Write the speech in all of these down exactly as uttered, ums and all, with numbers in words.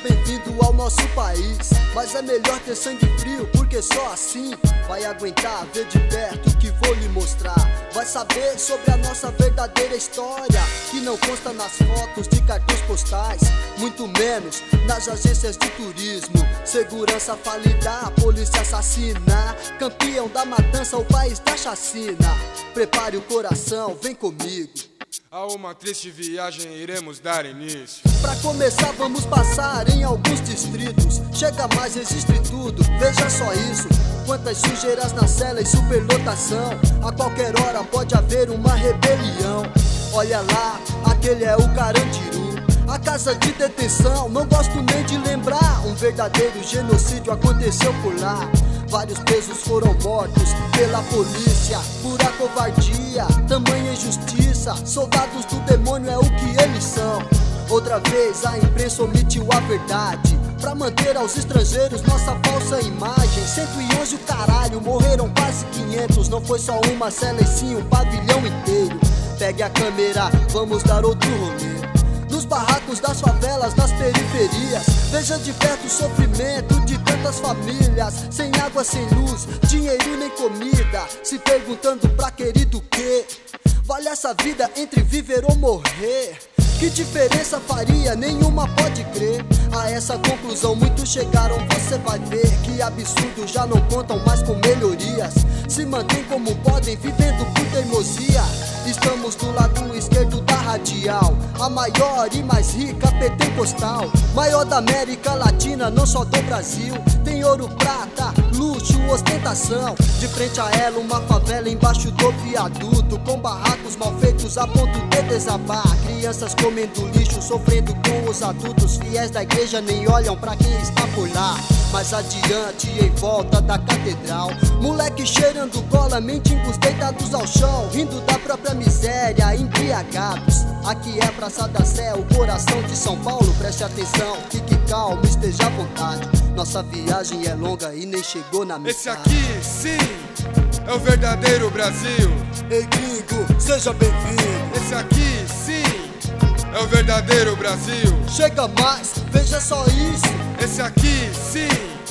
bem-vindo ao nosso país. Mas é melhor ter sangue frio, porque só assim vai aguentar ver de perto o que vou lhe mostrar. Vai saber sobre a nossa verdadeira história, que não consta nas fotos de cartões postais, muito menos nas agências de turismo. Segurança falida, a polícia assassina, campeão da matança, o país da chacina. Prepare o coração, vem comigo. A uma triste viagem iremos dar início. Pra começar vamos passar em alguns distritos. Chega mais, existe tudo, veja só isso. Quantas sujeiras na cela e superlotação. A qualquer hora pode haver uma rebelião. Olha lá, aquele é o Carandiru, a casa de detenção, não gosto nem de lembrar. Um verdadeiro genocídio aconteceu por lá. Vários presos foram mortos pela polícia, pura covardia, tamanha injustiça. Soldados do demônio é o que eles são. Outra vez a imprensa omitiu a verdade pra manter aos estrangeiros nossa falsa imagem. Cento e onze o caralho, morreram quase quinhentos. Não foi só uma cela e sim um pavilhão inteiro. Pegue a câmera, vamos dar outro rolê nos barracos das favelas, das periferias. Veja de perto o sofrimento de tantas famílias, sem água, sem luz, dinheiro nem comida, se perguntando pra querido o quê? Vale essa vida entre viver ou morrer? Que diferença faria? Nenhuma, pode crer. A essa conclusão muitos chegaram. Você vai ver que absurdo, já não contam mais com melhorias. Se mantém como podem, vivendo por teimosia. Estamos do lado esquerdo da radial, a maior e mais rica pentecostal, maior da América Latina, não só do Brasil. Tem ouro, prata, luxo, ostentação. De frente a ela uma favela embaixo do viaduto, com barracos mal feitos a ponto de desabar. Crianças comendo lixo, sofrendo com os adultos. Fiéis da igreja nem olham pra quem está por lá. Mais adiante, em volta da catedral, moleque cheirando cola, mendigos deitados ao chão, rindo da própria miséria, embriagados. Aqui é Praça da Sé, o coração de São Paulo. Preste atenção, fique calmo, esteja à vontade. Nossa viagem é longa e nem chegou na metade. Esse aqui, sim, é o verdadeiro Brasil. Ei gringo, seja bem-vindo. Esse aqui, sim, é o verdadeiro Brasil. Chega mais, veja só isso. Esse aqui, sim,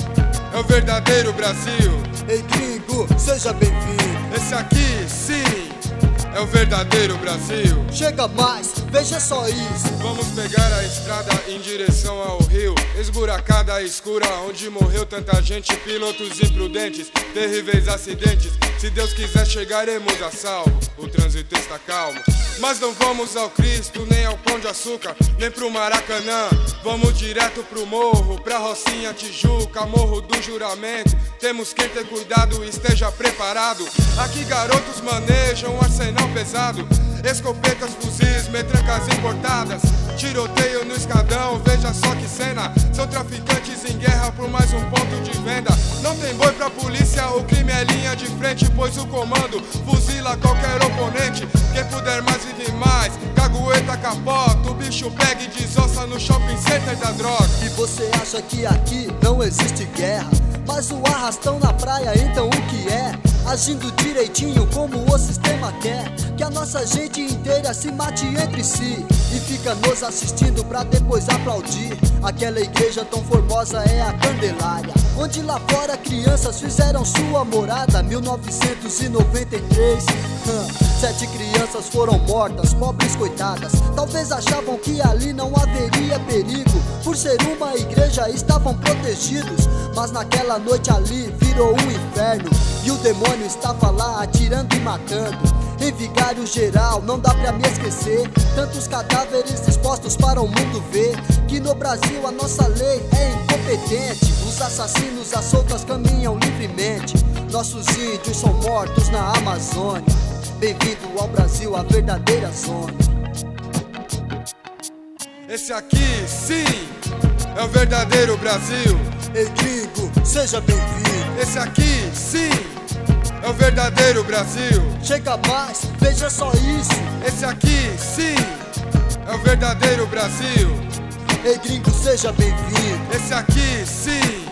é o verdadeiro Brasil. Ei gringo, seja bem-vindo. Esse aqui, sim, é o verdadeiro Brasil. Chega mais, veja só isso. Vamos pegar a estrada em direção ao rio, esburacada e escura, onde morreu tanta gente. Pilotos imprudentes, terríveis acidentes. Se Deus quiser chegaremos a salvo, o trânsito está calmo. Mas não vamos ao Cristo, nem ao Pão de Açúcar, nem pro Maracanã. Vamos direto pro morro, pra Rocinha, Tijuca, Morro do Juramento. Temos que ter cuidado e esteja preparado. Aqui garotos manejam um arsenal pesado, escopetas, fuzis, metrancas importadas. Tiroteio no escadão, veja só que cena. São traficantes em guerra por mais um ponto de venda. Não tem boi pra polícia, o crime é linha de frente, pois o comando fuzila qualquer oponente. Quem puder mais vive mais, cagueta capota, o bicho pega e desossa no shopping center da droga. E você acha que aqui não existe guerra, mas o arrastão na praia, então o que é? Agindo direitinho como o sistema quer, que a nossa gente inteira se mate entre si e fica nos assistindo pra depois aplaudir. Aquela igreja tão formosa é a Candelária, onde lá fora crianças fizeram sua morada. Mil novecentos e noventa e três, sete crianças foram mortas, pobres coitadas. Talvez achavam que ali não haveria perigo, por ser uma igreja estavam protegidos. Mas naquela noite ali virou um inferno, e o demônio estava lá atirando e matando. Em vigário geral, não dá pra me esquecer. Tantos cadáveres expostos para o mundo ver, que no Brasil a nossa lei é incompetente. Os assassinos às soltas caminham livremente. Nossos índios são mortos na Amazônia. Bem-vindo ao Brasil, a verdadeira zona. Esse aqui, sim, é o verdadeiro Brasil. Ei gringo, seja bem-vindo. Esse aqui, sim, é o verdadeiro Brasil. Chega mais, veja só isso. Esse aqui, sim, é o verdadeiro Brasil. Ei gringo, seja bem-vindo. Esse aqui, sim,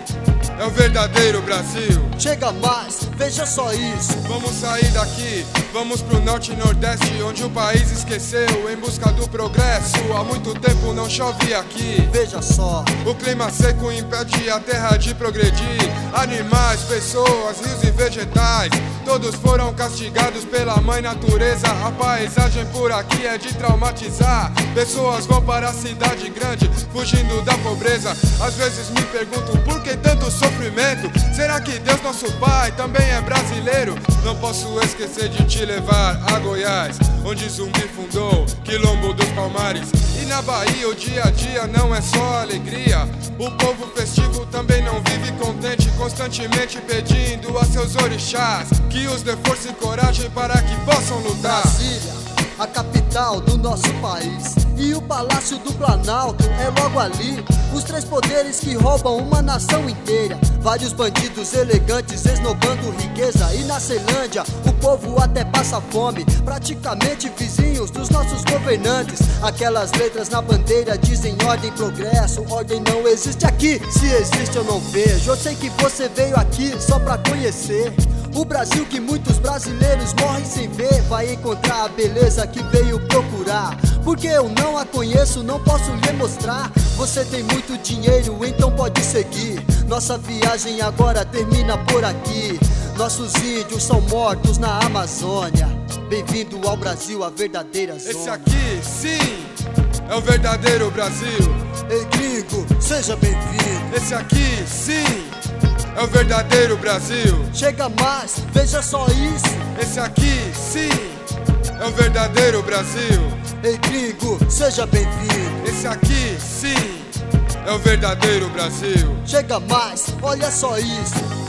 é o verdadeiro Brasil. Chega mais, veja só isso. Vamos sair daqui, vamos pro norte e nordeste, onde o país esqueceu em busca do progresso. Há muito tempo não chove aqui. Veja só, o clima seco impede a terra de progredir. Animais, pessoas, rios e vegetais, todos foram castigados pela mãe natureza. A paisagem por aqui é de traumatizar. Pessoas vão para a cidade grande, fugindo da pobreza. Às vezes me pergunto por que tanto sofrimento. Será que Deus, nosso Pai, também é brasileiro? Não posso esquecer de te levar a Goiás, onde Zumbi fundou Quilombo dos Palmares. E na Bahia o dia a dia não é só alegria. O povo festivo também não vive contente, constantemente pedindo a seus orixás que os dê força e coragem para que possam lutar. Brasília, a capital do nosso país, e o Palácio do Planalto é logo ali. Os três poderes que roubam uma nação inteira. Vários bandidos elegantes esnobando riqueza. E na Ceilândia o povo até passa fome, praticamente vizinhos dos nossos governantes. Aquelas letras na bandeira dizem ordem e progresso. Ordem não existe aqui, se existe eu não vejo. Eu sei que você veio aqui só pra conhecer o Brasil que muitos brasileiros morrem sem ver. Vai encontrar a beleza que veio procurar, porque eu não a conheço, não posso lhe mostrar. Você tem muito dinheiro, então pode seguir. Nossa viagem agora termina por aqui. Nossos índios são mortos na Amazônia. Bem-vindo ao Brasil, a verdadeira zona. Esse aqui, sim, é o verdadeiro Brasil. Ei, gringo, seja bem-vindo. Esse aqui, sim, é o verdadeiro Brasil. Chega mais, veja só isso. Esse aqui, sim, é o verdadeiro Brasil. Ei, gringo, seja bem-vindo. Esse aqui, sim, é o verdadeiro Brasil. Chega mais, olha só isso.